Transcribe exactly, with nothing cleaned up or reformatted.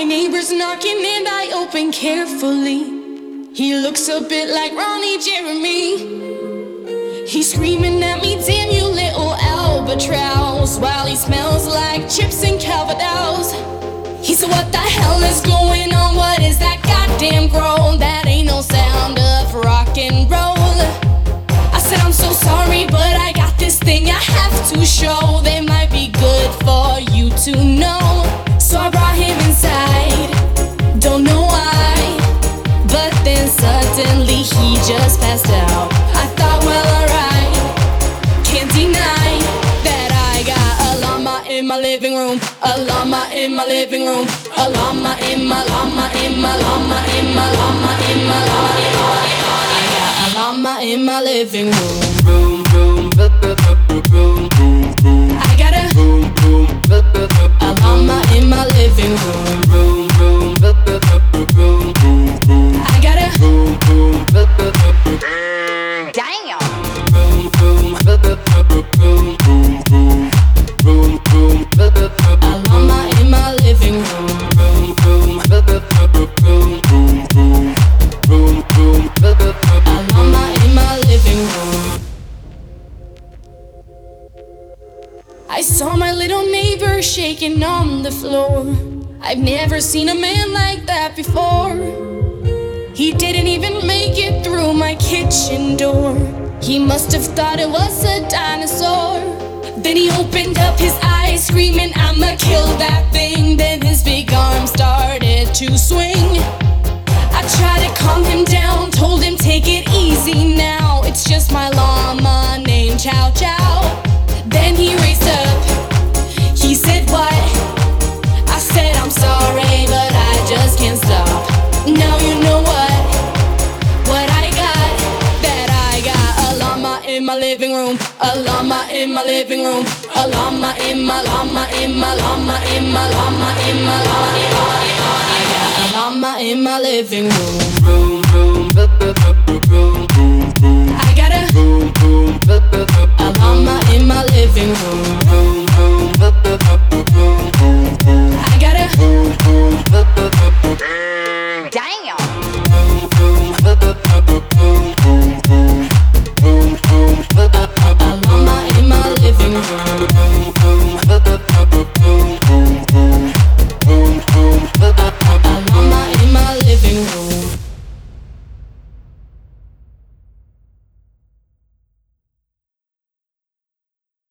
My neighbor's knocking and I open carefully. He looks a bit like Ronnie Jeremy. He's screaming at me, damn you little albatross, while he smells like chips and Calvados. He said, what the hell is going on? What is that goddamn groan? That ain't no sound of rock and roll. I said, I'm so sorry, but I got this thing I have to show. They might be good for you to know. So I brought him inside, don't know why, but then suddenly he just passed out. I thought, well, alright, can't deny that I got a llama in my living room, a llama in my living room, a llama in my llama in my llama in my llama in my llama in my llama. I got a llama in my living room. Room, room, room, room, room. I got a room, room, a llama in my living room. Room, room, room, room, room. I got a room, room, damn. Room, room, room, room, room. Room, room, a llama in my living room. Room, room, room, room, room. Room, room, a llama in my living room. I saw my little neighbor shaking on the floor. I've never seen a man like that before. He didn't even make it through my kitchen door. He must have thought it was a dinosaur. Then he opened up his eyes, screaming, I'ma kill that thing. Then his big arm started to swing. I tried to calm him down, told him take it easy now. It's just my llama named Chow Chow. Then he raised up, he said what? I said I'm sorry, but I just can't stop. Now you know what, what I got. That I got a llama in my living room, a llama in my living room, a llama in my llama in my llama in my llama in my llama in my llama. I got a llama in my living room. Room, room, room, room, room. I got a room.